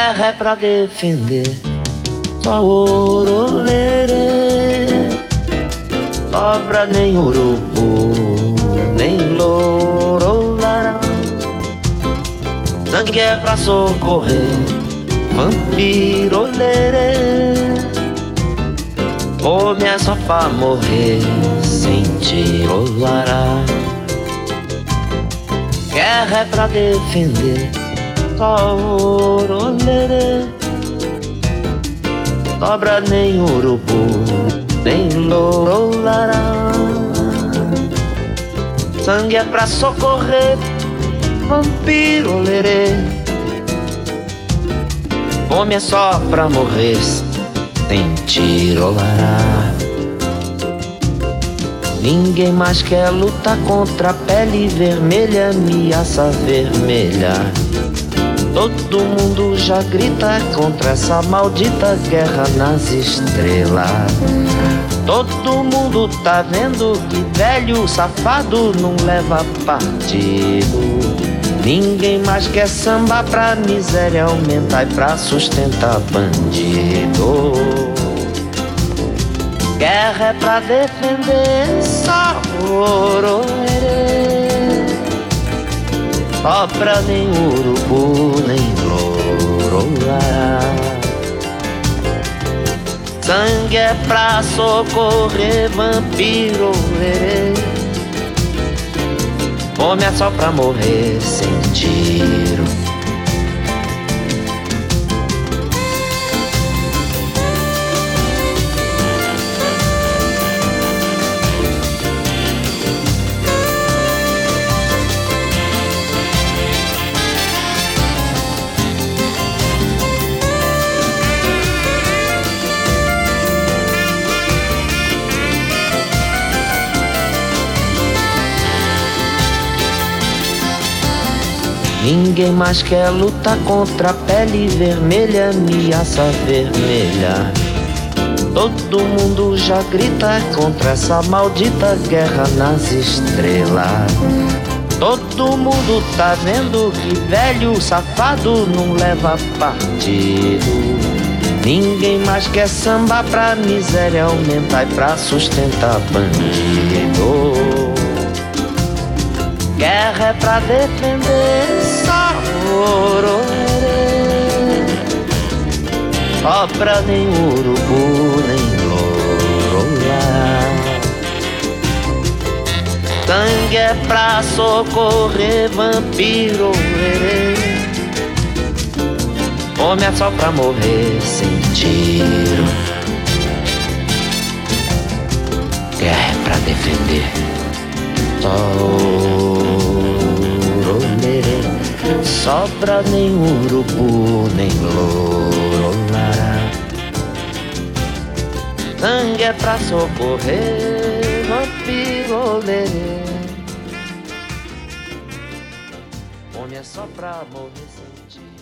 Guerra é pra defender, só orolere. Cobra nem urubu, nem louro larão. Sangue é pra socorrer, vampiro lerê. Homem é só pra morrer, sem tiro lará. Guerra é pra defender, só orolere. Cobra nem urubu, nem louro lará. Sangue é pra socorrer, vampiro lerê. Homem é só pra morrer, sem tiro lará. Ninguém mais quer lutar contra a pele vermelha, ameaça vermelha. Todo mundo já grita contra essa maldita guerra nas estrelas. Todo mundo tá vendo que velho safado não leva partido. Ninguém mais quer samba pra miséria aumentar e pra sustentar bandido. Guerra é pra defender, só ororê. Cobra nem urubu, nem louro lará. Sangue é pra socorrer, vampiro lerê. Homem é só pra morrer, sem tiro. Ninguém mais quer lutar contra a pele vermelha, ameaça vermelha. Todo mundo já grita contra essa maldita guerra nas estrelas. Todo mundo tá vendo que velho safado não leva partido. Ninguém mais quer samba pra miséria aumentar e pra sustentar bandido. Guerra é pra defender, só ororê. Cobra nem urubu, nem louro lará. Sangue é pra socorrer, vampiro lerê. Homem é só pra morrer, sem tiro. Guerra é pra defender, só orolê. Sobra nem urubu, nem louro lará. Sangue é pra socorrer, vampiro lerê. Homem é só pra morrer sem tiro.